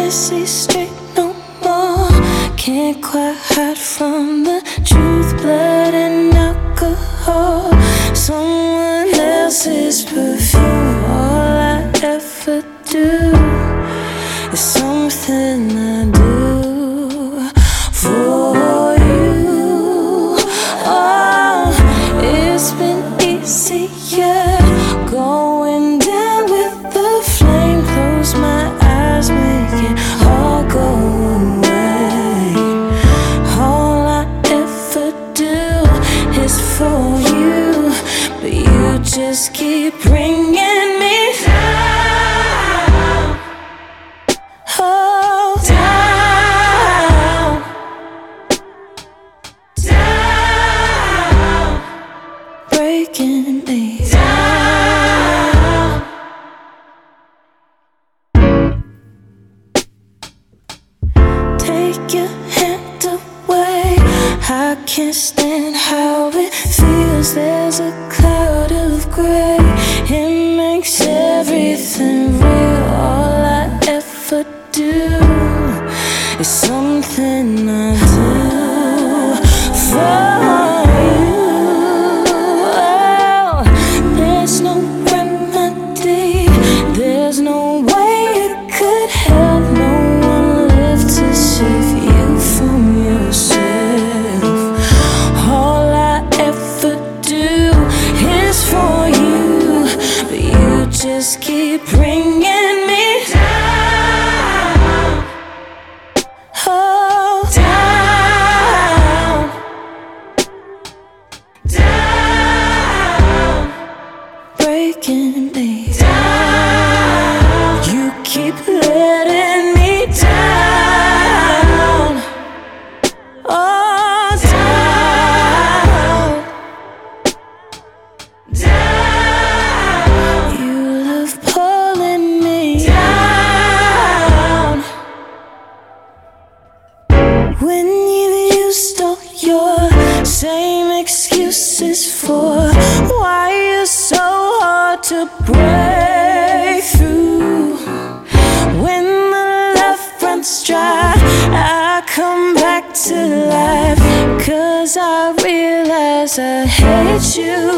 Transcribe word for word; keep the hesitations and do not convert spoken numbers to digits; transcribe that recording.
can't see straight no more. Can't quite hide from the truth, blood and alcohol. Someone else's perfume. All I ever do is something I do for you. Oh, it's been easier going down with the flame. Close my eyes, make it all go away. All I ever do is for you, but you just keep bringing me down. Oh, down, down, breaking me down. Take your hand away. I can't stand how it feels. There's a cloud of gray. It makes everything real. All I ever do is something I do for you. Oh, there's no remedy. There's no way it could help. No one lived to save you from yourself. All I ever do is for you, but you just keep bringing me down. Oh, down, down, breaking me down. You keep letting me down. Oh, down, down. You love pulling me down. When you used all your same excuses for why you're so hard to break through. When the love runs dry, I come back to life, 'cause I realize I hate you.